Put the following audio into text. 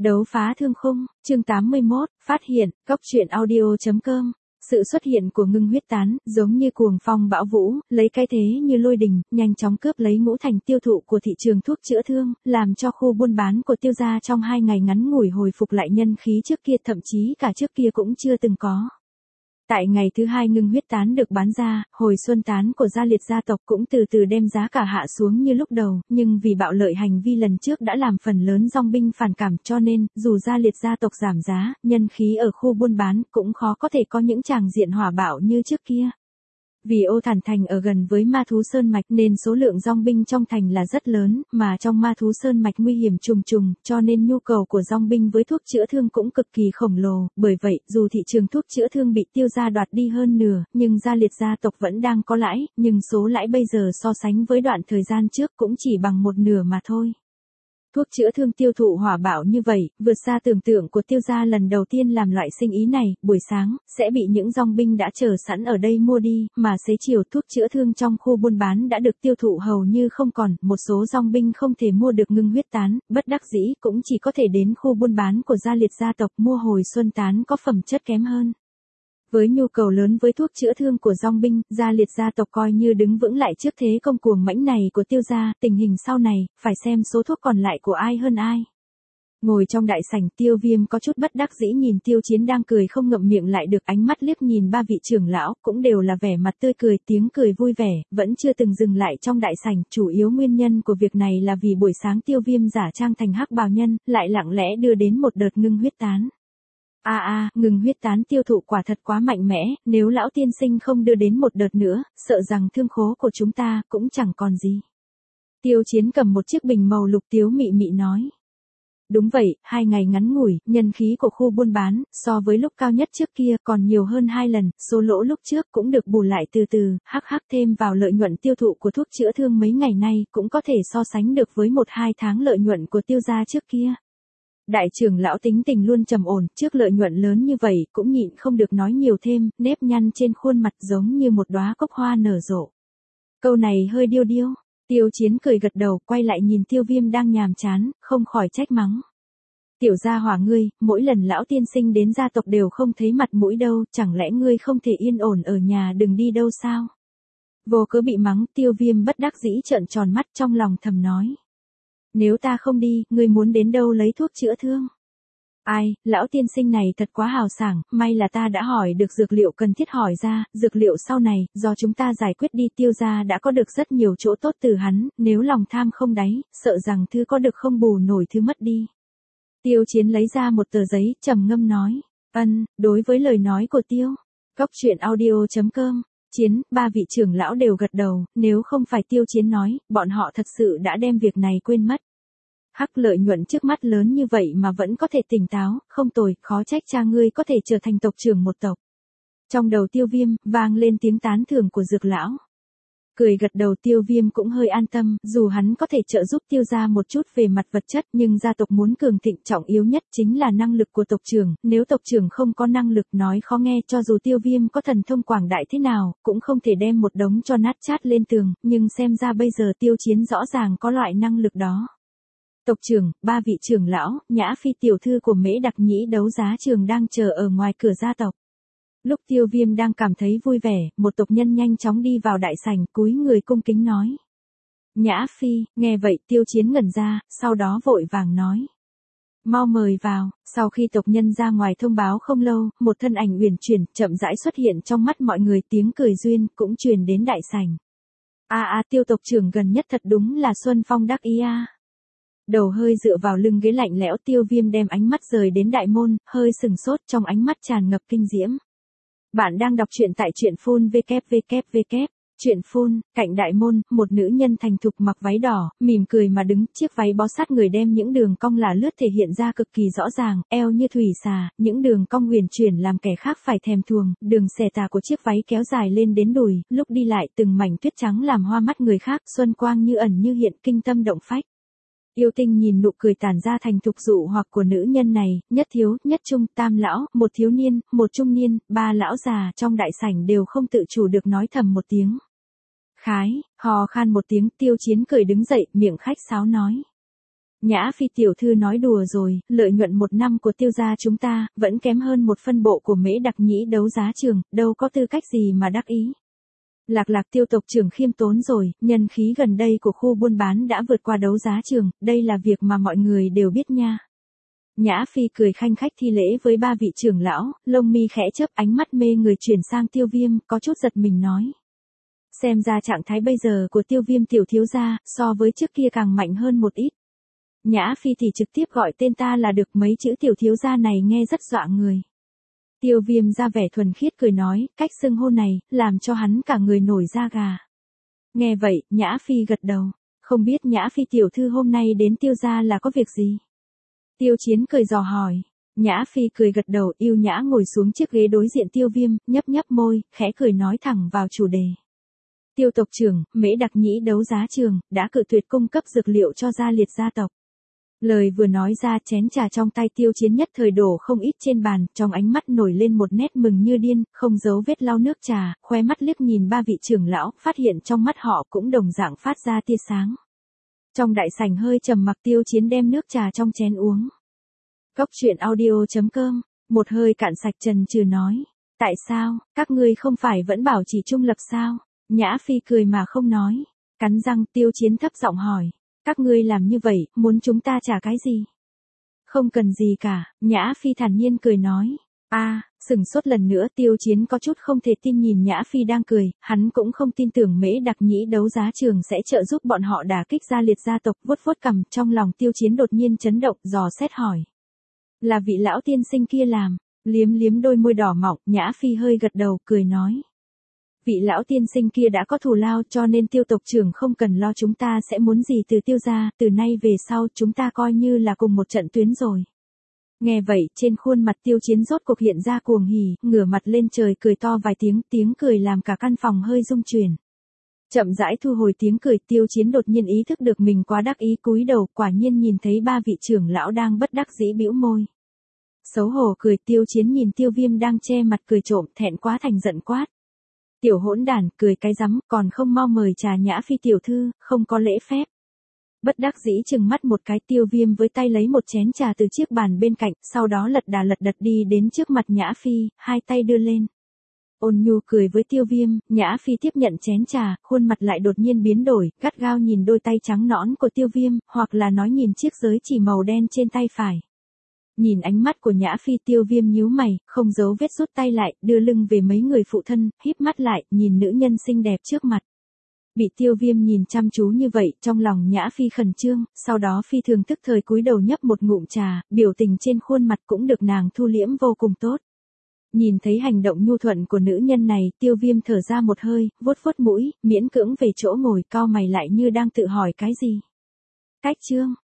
Đấu phá thương khung, chương 81, phát hiện, cóc truyện audio.com. Sự xuất hiện của ngưng huyết tán, giống như cuồng phong bão vũ, lấy cái thế như lôi đình, nhanh chóng cướp lấy ngũ thành tiêu thụ của thị trường thuốc chữa thương, làm cho khu buôn bán của Tiêu gia trong 2 ngày ngắn ngủi hồi phục lại nhân khí trước kia, thậm chí cả trước kia cũng chưa từng có. Tại ngày thứ 2 ngưng huyết tán được bán ra, hồi xuân tán của Gia Liệt gia tộc cũng từ từ đem giá cả hạ xuống như lúc đầu, nhưng vì bạo lợi hành vi lần trước đã làm phần lớn dòng binh phản cảm, cho nên, dù Gia Liệt gia tộc giảm giá, nhân khí ở khu buôn bán cũng khó có thể có những tràng diện hỏa bạo như trước kia. Vì Ô Thản Thành ở gần với Ma Thú Sơn Mạch nên số lượng dòng binh trong thành là rất lớn, mà trong Ma Thú Sơn Mạch nguy hiểm trùng trùng, cho nên nhu cầu của dòng binh với thuốc chữa thương cũng cực kỳ khổng lồ. Bởi vậy, dù thị trường thuốc chữa thương bị Tiêu gia đoạt đi hơn nửa, nhưng Gia Liệt gia tộc vẫn đang có lãi, nhưng số lãi bây giờ so sánh với đoạn thời gian trước cũng chỉ bằng một nửa mà thôi. Thuốc chữa thương tiêu thụ hỏa bạo như vậy, vượt xa tưởng tượng của Tiêu gia lần đầu tiên làm loại sinh ý này, buổi sáng, sẽ bị những dòng binh đã chờ sẵn ở đây mua đi, mà xế chiều thuốc chữa thương trong khu buôn bán đã được tiêu thụ hầu như không còn, một số dòng binh không thể mua được ngưng huyết tán, bất đắc dĩ cũng chỉ có thể đến khu buôn bán của Gia Liệt gia tộc mua hồi xuân tán có phẩm chất kém hơn. Với nhu cầu lớn với thuốc chữa thương của dòng binh, Gia Liệt gia tộc coi như đứng vững lại trước thế công cuồng mãnh này của Tiêu gia, tình hình sau này, phải xem số thuốc còn lại của ai hơn ai. Ngồi trong đại sảnh, Tiêu Viêm có chút bất đắc dĩ nhìn Tiêu Chiến đang cười không ngậm miệng lại được, ánh mắt liếc nhìn ba vị trưởng lão, cũng đều là vẻ mặt tươi cười, tiếng cười vui vẻ, vẫn chưa từng dừng lại trong đại sảnh. Chủ yếu nguyên nhân của việc này là vì buổi sáng Tiêu Viêm giả trang thành hắc bào nhân, lại lặng lẽ đưa đến một đợt ngưng huyết tán. Ngừng huyết tán tiêu thụ quả thật quá mạnh mẽ, nếu lão tiên sinh không đưa đến một đợt nữa, sợ rằng thương khố của chúng ta cũng chẳng còn gì. Tiêu Chiến cầm một chiếc bình màu lục tiếu mị mị nói. Đúng vậy, 2 ngày ngắn ngủi, nhân khí của khu buôn bán, so với lúc cao nhất trước kia còn nhiều hơn 2 lần, số lỗ lúc trước cũng được bù lại từ từ, hắc thêm vào lợi nhuận tiêu thụ của thuốc chữa thương mấy ngày nay, cũng có thể so sánh được với 1-2 tháng lợi nhuận của Tiêu gia trước kia. Đại trưởng lão tính tình luôn trầm ổn, trước lợi nhuận lớn như vậy cũng nhịn không được nói nhiều thêm, nếp nhăn trên khuôn mặt giống như một đóa cúc hoa nở rộ. Câu này hơi điêu điêu. Tiêu Chiến cười gật đầu, quay lại nhìn Tiêu Viêm đang nhàm chán, không khỏi trách mắng. Tiểu gia hỏa ngươi, mỗi lần lão tiên sinh đến gia tộc đều không thấy mặt mũi đâu, chẳng lẽ ngươi không thể yên ổn ở nhà đừng đi đâu sao? Vô cớ bị mắng, Tiêu Viêm bất đắc dĩ trợn tròn mắt, trong lòng thầm nói. Nếu ta không đi, ngươi muốn đến đâu lấy thuốc chữa thương? Ai, lão tiên sinh này thật quá hào sảng, may là ta đã hỏi được dược liệu cần thiết hỏi ra, dược liệu sau này, do chúng ta giải quyết đi. Tiêu gia đã có được rất nhiều chỗ tốt từ hắn, nếu lòng tham không đáy, sợ rằng thứ có được không bù nổi thứ mất đi. Tiêu Chiến lấy ra một tờ giấy, trầm ngâm nói, đối với lời nói của Tiêu, cóc truyện audio.com. Chiến, ba vị trưởng lão đều gật đầu, nếu không phải Tiêu Chiến nói, bọn họ thật sự đã đem việc này quên mất. Hắc, lợi nhuận trước mắt lớn như vậy mà vẫn có thể tỉnh táo, không tồi, khó trách cha ngươi có thể trở thành tộc trưởng một tộc. Trong đầu Tiêu Viêm, vang lên tiếng tán thưởng của dược lão. Cười gật đầu, Tiêu Viêm cũng hơi an tâm, dù hắn có thể trợ giúp Tiêu gia một chút về mặt vật chất, nhưng gia tộc muốn cường thịnh trọng yếu nhất chính là năng lực của tộc trưởng, nếu tộc trưởng không có năng lực, nói khó nghe, cho dù Tiêu Viêm có thần thông quảng đại thế nào, cũng không thể đem một đống cho nát chát lên tường, nhưng xem ra bây giờ Tiêu Chiến rõ ràng có loại năng lực đó. Tộc trưởng, ba vị trưởng lão, Nhã Phi tiểu thư của Mễ Đặc Nhĩ đấu giá trường đang chờ ở ngoài cửa gia tộc. Lúc Tiêu Viêm đang cảm thấy vui vẻ, một tộc nhân nhanh chóng đi vào đại sảnh, cúi người cung kính nói. Nhã Phi, nghe vậy Tiêu Chiến ngẩn ra, sau đó vội vàng nói. Mau mời vào. Sau khi tộc nhân ra ngoài thông báo không lâu, một thân ảnh uyển chuyển, chậm rãi xuất hiện trong mắt mọi người, tiếng cười duyên, cũng truyền đến đại sảnh. Tiêu tộc trưởng gần nhất thật đúng là Xuân Phong đắc ý a. Đầu hơi dựa vào lưng ghế lạnh lẽo, Tiêu Viêm đem ánh mắt rời đến đại môn, hơi sừng sốt, trong ánh mắt tràn ngập kinh diễm. Bạn đang đọc truyện tại truyện phun www. Truyện phun, cạnh đại môn, một nữ nhân thành thục mặc váy đỏ, mỉm cười mà đứng, chiếc váy bó sát người đem những đường cong là lướt thể hiện ra cực kỳ rõ ràng, eo như thủy xà, những đường cong huyền chuyển làm kẻ khác phải thèm thuồng, đường xẻ tà của chiếc váy kéo dài lên đến đùi, lúc đi lại từng mảnh tuyết trắng làm hoa mắt người khác, xuân quang như ẩn như hiện, kinh tâm động phách. Yêu tinh nhìn nụ cười tản ra thành thục dụ hoặc của nữ nhân này, nhất thiếu, nhất trung, tam lão, một thiếu niên, một trung niên, ba lão già trong đại sảnh đều không tự chủ được nói thầm một tiếng. Khái, hò khan một tiếng, Tiêu Chiến cười đứng dậy, miệng khách sáo nói. Nhã Phi tiểu thư nói đùa rồi, lợi nhuận 1 năm của Tiêu gia chúng ta, vẫn kém hơn một phân bộ của Mễ Đặc Nhĩ đấu giá trường, đâu có tư cách gì mà đắc ý. Lạc Lạc Tiêu tộc trưởng khiêm tốn rồi, nhân khí gần đây của khu buôn bán đã vượt qua đấu giá trường, đây là việc mà mọi người đều biết nha. Nhã Phi cười khanh khách thi lễ với 3 vị trưởng lão, lông mi khẽ chớp, ánh mắt mê người chuyển sang Tiêu Viêm, có chút giật mình nói. Xem ra trạng thái bây giờ của Tiêu Viêm tiểu thiếu gia, so với trước kia càng mạnh hơn một ít. Nhã Phi thì trực tiếp gọi tên ta là được, mấy chữ tiểu thiếu gia này nghe rất dọa người. Tiêu Viêm ra vẻ thuần khiết cười nói, cách xưng hô này, làm cho hắn cả người nổi da gà. Nghe vậy, Nhã Phi gật đầu, không biết Nhã Phi tiểu thư hôm nay đến Tiêu gia là có việc gì? Tiêu Chiến cười dò hỏi. Nhã Phi cười gật đầu, yêu nhã ngồi xuống chiếc ghế đối diện Tiêu Viêm, nhấp nhấp môi, khẽ cười nói thẳng vào chủ đề. Tiêu tộc trưởng, Mễ Đặc Nhĩ đấu giá trường, đã cự tuyệt cung cấp dược liệu cho gia liệt gia tộc. Lời vừa nói ra, chén trà trong tay Tiêu Chiến nhất thời đổ không ít trên bàn, trong ánh mắt nổi lên một nét mừng như điên, không giấu vết lau nước trà, khóe mắt liếc nhìn 3 vị trưởng lão, phát hiện trong mắt họ cũng đồng dạng phát ra tia sáng. Trong đại sảnh hơi trầm mặc, Tiêu Chiến đem nước trà trong chén uống. Cốc truyện audio.com, một hơi cạn sạch trần trừ nói. Tại sao, các ngươi không phải vẫn bảo chỉ trung lập sao? Nhã Phi cười mà không nói. Cắn răng, Tiêu Chiến thấp giọng hỏi. Các ngươi làm như vậy, muốn chúng ta trả cái gì? Không cần gì cả, Nhã Phi thản nhiên cười nói. Sửng sốt lần nữa, Tiêu Chiến có chút không thể tin nhìn Nhã Phi đang cười, hắn cũng không tin tưởng Mễ Đặc Nhĩ đấu giá trường sẽ trợ giúp bọn họ đả kích gia liệt gia tộc, vuốt vuốt cằm, trong lòng Tiêu Chiến đột nhiên chấn động, dò xét hỏi. Là vị lão tiên sinh kia làm, liếm liếm đôi môi đỏ mọng, Nhã Phi hơi gật đầu, cười nói. Vị lão tiên sinh kia đã có thù lao cho nên Tiêu tộc trưởng không cần lo, chúng ta sẽ muốn gì từ Tiêu gia, từ nay về sau chúng ta coi như là cùng một trận tuyến rồi. Nghe vậy, trên khuôn mặt Tiêu Chiến rốt cuộc hiện ra cuồng hỉ, ngửa mặt lên trời cười to vài tiếng, tiếng cười làm cả căn phòng hơi rung chuyển. Chậm rãi thu hồi tiếng cười, Tiêu Chiến đột nhiên ý thức được mình quá đắc ý, cúi đầu, quả nhiên nhìn thấy 3 vị trưởng lão đang bất đắc dĩ bĩu môi. Xấu hổ cười, Tiêu Chiến nhìn Tiêu Viêm đang che mặt cười trộm, thẹn quá thành giận quát. Tiểu hỗn đản, cười cái rắm, còn không mau mời trà Nhã Phi tiểu thư, không có lễ phép. Bất đắc dĩ chừng mắt một cái, Tiêu Viêm với tay lấy một chén trà từ chiếc bàn bên cạnh, sau đó lật đà lật đật đi đến trước mặt Nhã Phi, hai tay đưa lên. Ôn nhu cười với Tiêu Viêm, Nhã Phi tiếp nhận chén trà, khuôn mặt lại đột nhiên biến đổi, gắt gao nhìn đôi tay trắng nõn của Tiêu Viêm, hoặc là nói nhìn chiếc giới chỉ màu đen trên tay phải. Nhìn ánh mắt của Nhã Phi, Tiêu Viêm nhíu mày, không giấu vết rút tay lại, đưa lưng về mấy người phụ thân, híp mắt lại, nhìn nữ nhân xinh đẹp trước mặt. Bị Tiêu Viêm nhìn chăm chú như vậy, trong lòng Nhã Phi khẩn trương, sau đó phi thường tức thời cúi đầu nhấp một ngụm trà, biểu tình trên khuôn mặt cũng được nàng thu liễm vô cùng tốt. Nhìn thấy hành động nhu thuận của nữ nhân này, Tiêu Viêm thở ra một hơi, vuốt vuốt mũi, miễn cưỡng về chỗ ngồi, cau mày lại như đang tự hỏi cái gì. Cách chương